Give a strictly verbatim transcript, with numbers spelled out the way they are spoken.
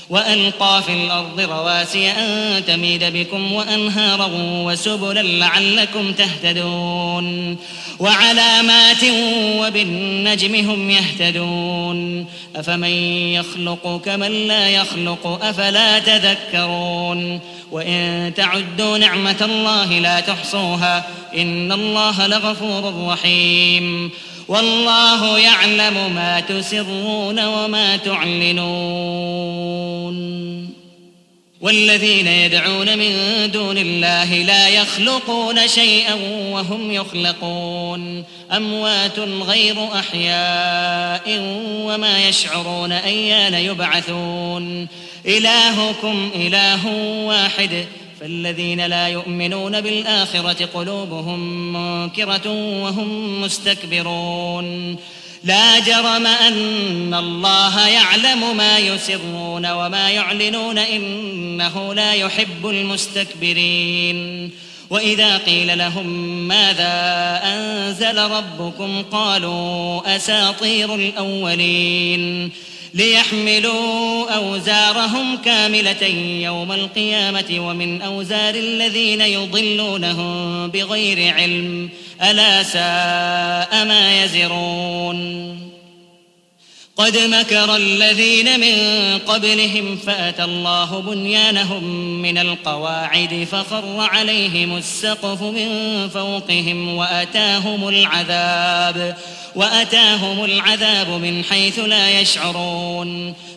وألقى في الأرض رواسي أن تميد بكم وأنهارا وسبلا لعلكم تهتدون وعلامات وبالنجم هم يهتدون أفمن يخلق كمن لا يخلق أفلا تذكرون وإن تعدوا نعمة الله لا تحصوها إن الله لغفور رحيم والله يعلم ما تسرون وما تعلنون والذين يدعون من دون الله لا يخلقون شيئا وهم يخلقون أموات غير أحياء وما يشعرون أيان يبعثون إلهكم إله واحد فالذين لا يؤمنون بالآخرة قلوبهم منكرة وهم مستكبرون لا جرم أن الله يعلم ما يسرون وما يعلنون إنه لا يحب المستكبرين وإذا قيل لهم ماذا أنزل ربكم قالوا أساطير الأولين ليحملوا أوزارهم كاملة يوم القيامة ومن أوزار الذين يضلونهم بغير علم ألا ساء ما يزرون قد مكر الذين من قبلهم فأتى الله بنيانهم من القواعد فخر عليهم السقف من فوقهم وأتاهم العذاب وأتاهم العذاب من حيث لا يشعرون